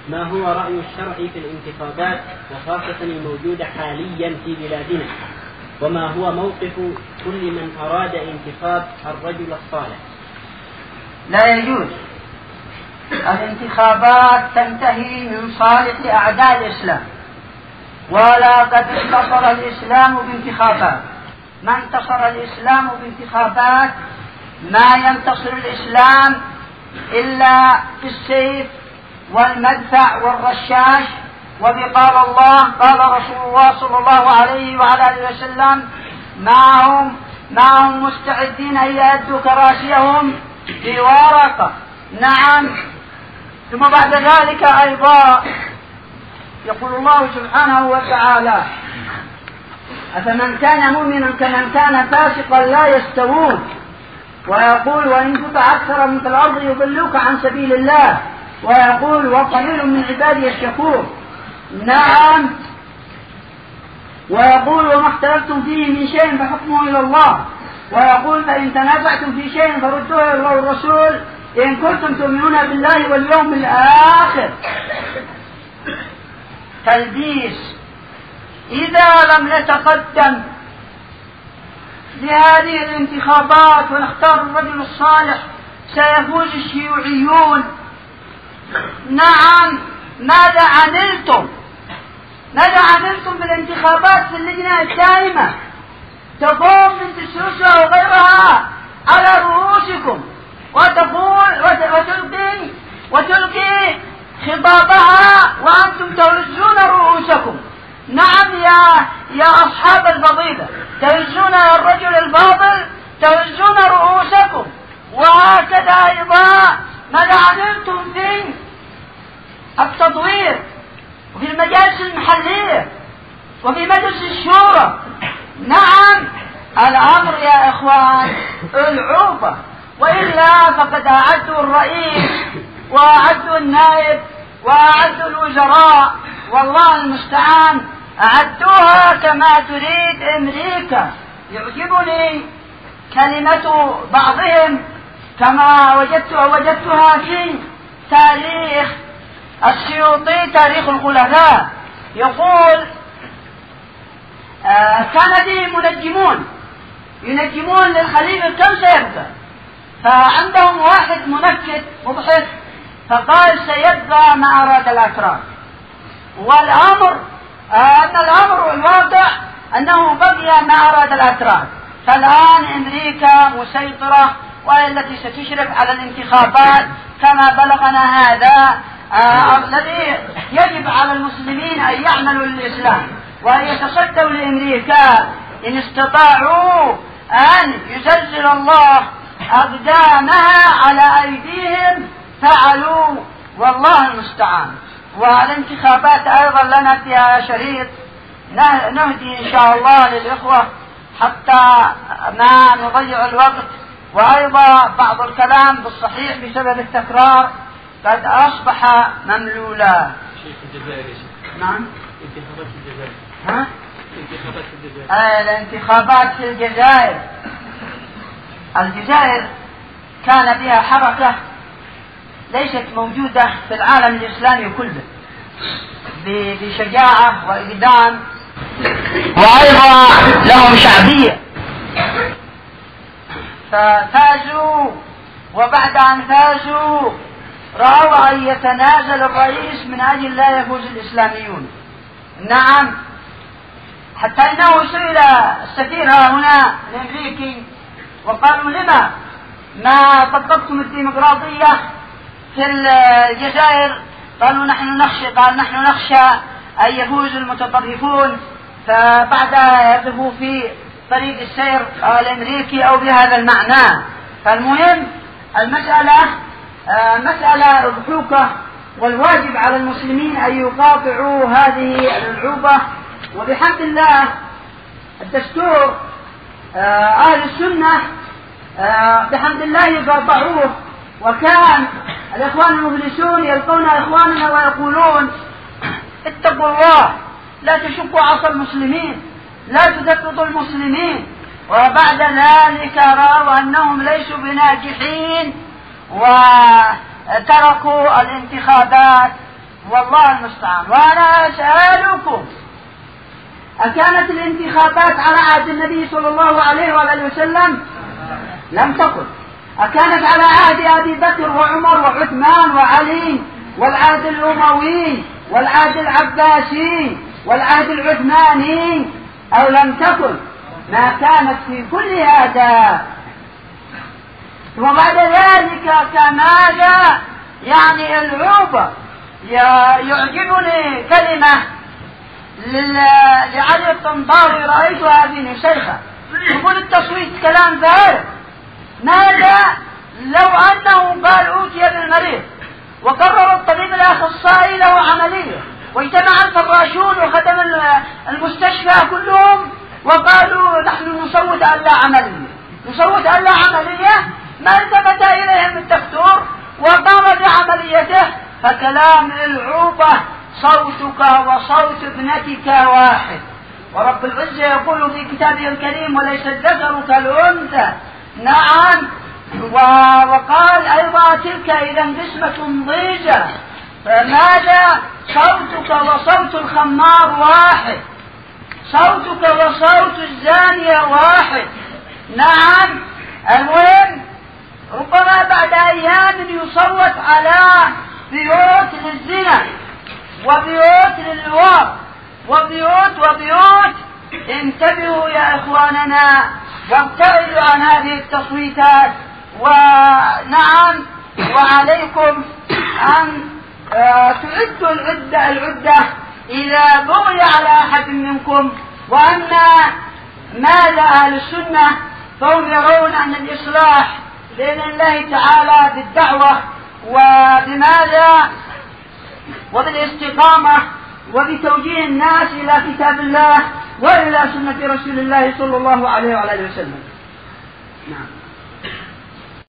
ما هو رأي الشرع في الانتخابات وخاصة الموجودة حاليا في بلادنا؟ وما هو موقف كل من أراد انتخاب الرجل الصالح؟ لا يجوز. الانتخابات تنتهي من صالح أعداء الإسلام، ولا قد انتصر الإسلام بانتخابات. ما انتصر الإسلام بانتخابات ما ينتصر الإسلام إلا بالسيف والمدفع والرشاش. وبقال الله قال رسول الله صلى الله عليه وعلى آله وسلم ما هم مستعدين أن يأدوا كراسيهم بورقة. نعم. ثم بعد ذلك أيضا يقول الله سبحانه وتعالى: أفمن كان مؤمنا كمن كان فاسقا لا يستوون. ويقول: وإن تطع أكثر من في الأرض يضلوك عن سبيل الله. ويقول: وقليل من عبادي الشكور. نعم. ويقول: وما اختلفتم فيه من شيء فحكمه إلى الله. ويقول: فإن تنازعتم في شيء فردوه إلى الله والرسول إن كنتم تؤمنون بالله واليوم الآخر. تلبيس. إذا لم نتقدم لهذه الانتخابات ونختار الرجل الصالح سيفوز الشيوعيون. نعم. ماذا عملتم بالانتخابات في اللجنة الدائمة؟ تقوم بنت السوسة وغيرها على رؤوسكم وتلقي خطابها وأنتم تهزون رؤوسكم. نعم يا أصحاب الفضيلة، تهزون الرجل الفاضل، تهزون رؤوسكم. وهكذا أيضا ماذا عملتم في التطوير وفي المجالس المحلية وفي مجلس الشورى؟ نعم. الأمر يا إخوان العوبة. وإلا فقد أعدوا الرئيس وأعدوا النائب وأعدوا الوزراء، والله المستعان، أعدوها كما تريد أمريكا. يعجبني كلمة بعضهم كما وجدتها في تاريخ السيوطي تاريخ الخلفاء. يقول: كان فيه ينجمون للخليفة كم سيبقى، فعندهم واحد منكت مضحك فقال: سيبقى ما أراد الأتراك. والأمر الأمر الواقع أنه بقي ما أراد الأتراك. فالآن أمريكا مسيطرة وهي التي ستشرف على الانتخابات كما بلغنا هذا. الذي يجب على المسلمين أن يعملوا للإسلام وأن يتصدوا لأمريكا إن استطاعوا أن يزلزل الله أقدامها على أيديهم فعلوا، والله المستعان. والانتخابات أيضا لنا فيها شريط نهدي إن شاء الله للإخوة حتى ما نضيع الوقت. وأيضا بعض الكلام بالصحيح بسبب التكرار قد أصبح مملولا. شيخ الجزائر. نعم. انتخابات الجزائر. ها؟ انتخابات الجزائر. الانتخابات في الجزائر. الجزائر كان بها حركة ليست موجودة في العالم الإسلامي كله بشجاعة وإقدام، وأيضا لهم شعبية. ففازوا، وبعد أن فازوا رأوا أن يتنازل الرئيس من أجل لا يفوز الإسلاميون. نعم. حتى إنه سئل السفير هنا الأمريكي وقالوا: لما ما طبقتم الديمقراطية في الجزائر؟ قالوا: نحن نخشى أن يفوز المتطرفون فبعدها يقفوا في طريق السير الأمريكي أو بهذا المعنى. فالمهم المسألة مسألة أضحوكة، والواجب على المسلمين أن يقاطعوا هذه الألعوبة. وبحمد الله الدستور أهل السنة بحمد الله يقاطعوه. وكان الإخوان المفلسون يلقون إخواننا ويقولون: اتقوا الله، لا تشقوا عصا المسلمين، لا تدققوا المسلمين. وبعد ذلك رأوا أنهم ليسوا بناجحين وتركوا الانتخابات والله المستعان. وأنا أسألكم، أكانت الانتخابات على عهد النبي صلى الله عليه وآله وسلم؟ لم تكن. أكانت على عهد أبي بكر وعمر وعثمان وعلي والعهد الأموي والعهد العباسي والعهد العثماني أو لم تكن؟ ما كانت في كل هذا. وبعد ذلك كماذا يعني العوبة؟ يعجبني كلمة لعلي الطنطاوي رأيتها في نسيخة، يقول التصويت كلام فارغ. ماذا لو أنه قال أوتي بالمريض وقرر الطبيب الأخصائي له عملية واجتمع الفراشون وخدم المستشفى كلهم وقالوا نحن نصوت ألا عملية، نصوت ألا عملية، ما التفت إليهم الدكتور وقام بعمليته. فكلام العوبة صوتك وصوت ابنتك واحد. ورب العزة يقول في كتابه الكريم وليس الذكر كالأنثى. نعم. وقال أيضا تلك إذا قسمة ضيزى. فماذا؟ صوتك وصوت الخمار واحد، صوتك وصوت الزانية واحد. نعم. المهم ربما بعد أيام يصوت على بيوت للزنا وبيوت للواء وبيوت. انتبهوا يا إخواننا وابتعدوا عن هذه التصويتات. ونعم، وعليكم أن تعدوا العدة إذا بغي على أحد منكم. وأما ماذا أهل السنة فهم يرون أن الإصلاح بإذن الله تعالى بالدعوة وبماذا وبالاستقامة وبتوجيه الناس إلى كتاب الله وإلى سنة رسول الله صلى الله عليه وآله وسلم. نعم.